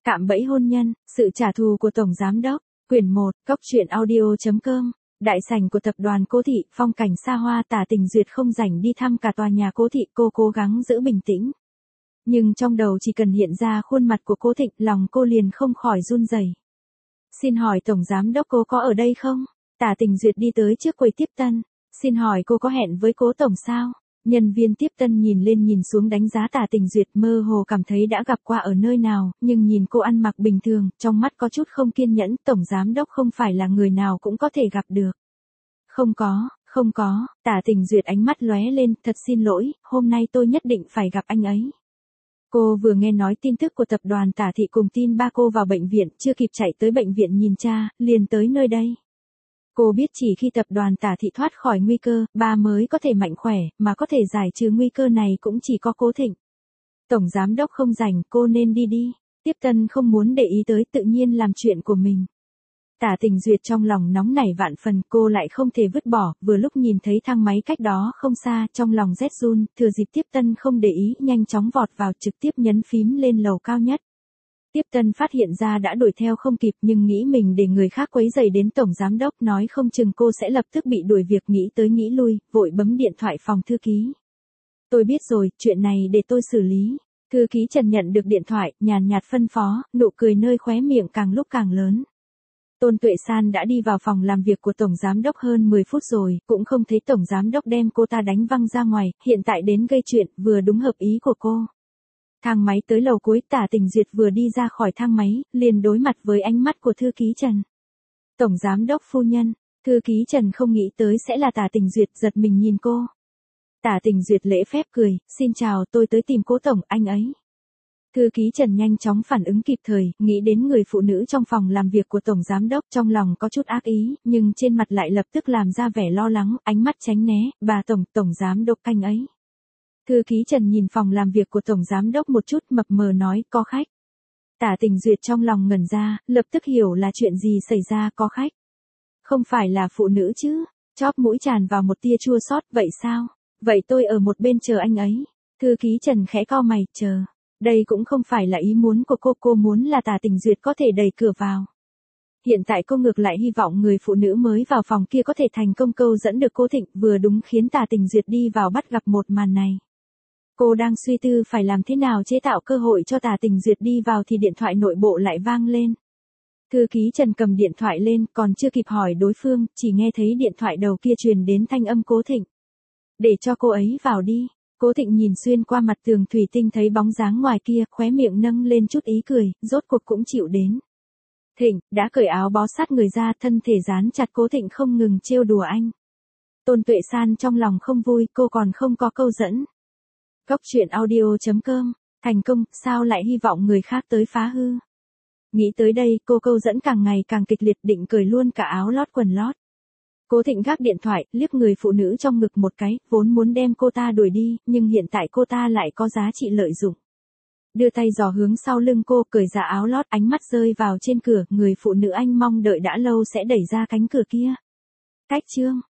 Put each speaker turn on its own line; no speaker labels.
Cạm bẫy hôn nhân, sự trả thù của Tổng Giám đốc, quyển 1, coctruyện.audio.com, đại sảnh của tập đoàn Cố Thị, phong cảnh xa hoa. Tả Tình Duyệt không rảnh đi thăm cả tòa nhà Cố Thị, cô cố gắng giữ bình tĩnh. Nhưng trong đầu chỉ cần hiện ra khuôn mặt của Cố Thịnh, lòng cô liền không khỏi run rẩy. Xin hỏi Tổng Giám đốc cô có ở đây không? Tả Tình Duyệt đi tới trước quầy tiếp tân. Xin hỏi cô có hẹn với Cố Tổng sao? Nhân viên tiếp tân nhìn lên nhìn xuống đánh giá Tả Tình Duyệt, mơ hồ cảm thấy đã gặp qua ở nơi nào, nhưng nhìn cô ăn mặc bình thường, trong mắt có chút không kiên nhẫn. Tổng Giám đốc không phải là người nào cũng có thể gặp được. Không có, Tả Tình Duyệt ánh mắt lóe lên, thật xin lỗi, hôm nay tôi nhất định phải gặp anh ấy. Cô vừa nghe nói tin tức của tập đoàn Tả Thị cùng tin ba cô vào bệnh viện, chưa kịp chạy tới bệnh viện nhìn cha, liền tới nơi đây. Cô biết chỉ khi tập đoàn Tả Thị thoát khỏi nguy cơ, ba mới có thể mạnh khỏe, mà có thể giải trừ nguy cơ này cũng chỉ có Cố Thịnh. Tổng Giám đốc không rảnh, cô nên đi đi. Tiếp tân không muốn để ý tới, tự nhiên làm chuyện của mình. Tả Tình Duyệt trong lòng nóng nảy vạn phần, cô lại không thể vứt bỏ, vừa lúc nhìn thấy thang máy cách đó không xa, trong lòng rét run, thừa dịp tiếp tân không để ý, nhanh chóng vọt vào, trực tiếp nhấn phím lên lầu cao nhất. Tiếp tân phát hiện ra đã đuổi theo không kịp, nhưng nghĩ mình để người khác quấy rầy đến Tổng Giám đốc, nói không chừng cô sẽ lập tức bị đuổi việc, nghĩ tới nghĩ lui, vội bấm điện thoại phòng thư ký. Tôi biết rồi, chuyện này để tôi xử lý. Thư ký Trần nhận được điện thoại, nhàn nhạt phân phó, nụ cười nơi khóe miệng càng lúc càng lớn. Tôn Tuệ San đã đi vào phòng làm việc của Tổng Giám đốc hơn 10 phút rồi, cũng không thấy Tổng Giám đốc đem cô ta đánh văng ra ngoài, hiện tại đến gây chuyện, vừa đúng hợp ý của cô. Thang máy tới lầu cuối, Tả Tình Duyệt vừa đi ra khỏi thang máy, liền đối mặt với ánh mắt của thư ký Trần. Tổng Giám đốc phu nhân, thư ký Trần không nghĩ tới sẽ là Tả Tình Duyệt, giật mình nhìn cô. Tả Tình Duyệt lễ phép cười, xin chào, tôi tới tìm Cố Tổng, anh ấy. Thư ký Trần nhanh chóng phản ứng kịp thời, nghĩ đến người phụ nữ trong phòng làm việc của Tổng Giám đốc, trong lòng có chút ác ý, nhưng trên mặt lại lập tức làm ra vẻ lo lắng, ánh mắt tránh né, bà Tổng Giám đốc anh ấy. Thư ký Trần nhìn phòng làm việc của Tổng Giám đốc một chút, mập mờ nói, có khách. Tả Tình Duyệt trong lòng ngẩn ra, lập tức hiểu là chuyện gì xảy ra, có khách. Không phải là phụ nữ chứ, chóp mũi tràn vào một tia chua xót, vậy sao? Vậy tôi ở một bên chờ anh ấy. Thư ký Trần khẽ cau mày, chờ. Đây cũng không phải là ý muốn của cô muốn là Tả Tình Duyệt có thể đẩy cửa vào. Hiện tại cô ngược lại hy vọng người phụ nữ mới vào phòng kia có thể thành công câu dẫn được Cố Thịnh, vừa đúng khiến Tả Tình Duyệt đi vào bắt gặp một màn này. Cô đang suy tư phải làm thế nào chế tạo cơ hội cho Tả Tình Duyệt đi vào thì điện thoại nội bộ lại vang lên. Thư ký Trần cầm điện thoại lên, còn chưa kịp hỏi đối phương, chỉ nghe thấy điện thoại đầu kia truyền đến thanh âm Cố Thịnh. Để cho cô ấy vào đi. Cố Thịnh nhìn xuyên qua mặt tường thủy tinh thấy bóng dáng ngoài kia, khóe miệng nâng lên chút ý cười, rốt cuộc cũng chịu đến. Thịnh, đã cởi áo bó sát người ra, thân thể dán chặt Cố Thịnh không ngừng trêu đùa anh. Tôn Tuệ San trong lòng không vui, cô còn không có câu dẫn. Coctruyện.audio.com, thành công, sao lại hy vọng người khác tới phá hư. Nghĩ tới đây, cô câu dẫn càng ngày càng kịch liệt, định cởi luôn cả áo lót quần lót. Cố Thịnh gác điện thoại, liếc người phụ nữ trong ngực một cái, vốn muốn đem cô ta đuổi đi, nhưng hiện tại cô ta lại có giá trị lợi dụng. Đưa tay giò hướng sau lưng cô, cởi ra áo lót, ánh mắt rơi vào trên cửa, người phụ nữ anh mong đợi đã lâu sẽ đẩy ra cánh cửa kia. Cách chương.